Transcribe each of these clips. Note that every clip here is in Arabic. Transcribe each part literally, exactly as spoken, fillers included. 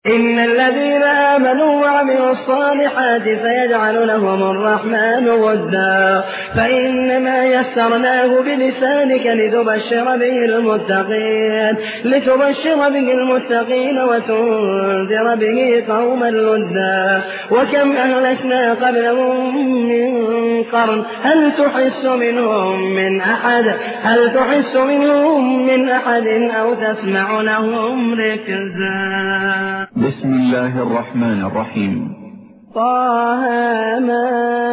إن الذين آمنوا وعملوا الصالحات سيجعل لهم الرحمن ودا فإنما يسرناه بلسانك لتبشر به المتقين لتبشر به المتقين وتنذر به قوما لدا وكم أهلكنا قبلهم من قرن هل تحس منهم من أحد هل تحس منهم من أحد أو تسمع لهم ركزا. بسم الله الرحمن الرحيم. طه ما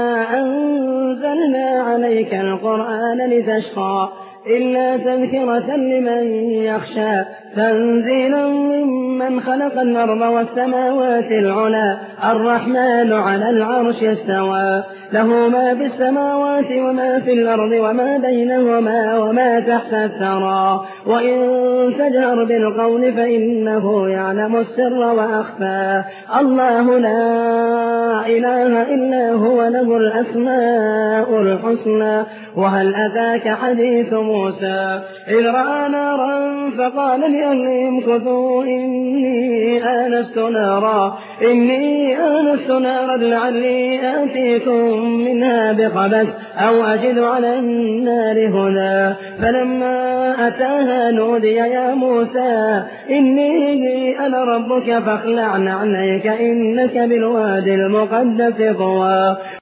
أنزلنا عليك القرآن لتشقى إلا تذكرة لمن يخشى تنزيلا ممن خلق الأرض والسماوات العلى الرحمن على العرش استوى له ما في السماوات وما في الأرض وما بينهما وما تحت الثرى وإن تجهر بالقول فإنه يعلم السر وأخفى الله لا إله إلا هو له الأسماء الحسنى. وهل أتاك حديث موسى إذ رأى نارا فقال لأهلهم كثوا إني آنست نارا إني آنست نارا لعلي آتيكم منها بقبس أو أجد على النار هدى فلما أتاها نودي يا موسى إني أنا ربك فاخلع نعليك إنك بالوادي المقدس طوى.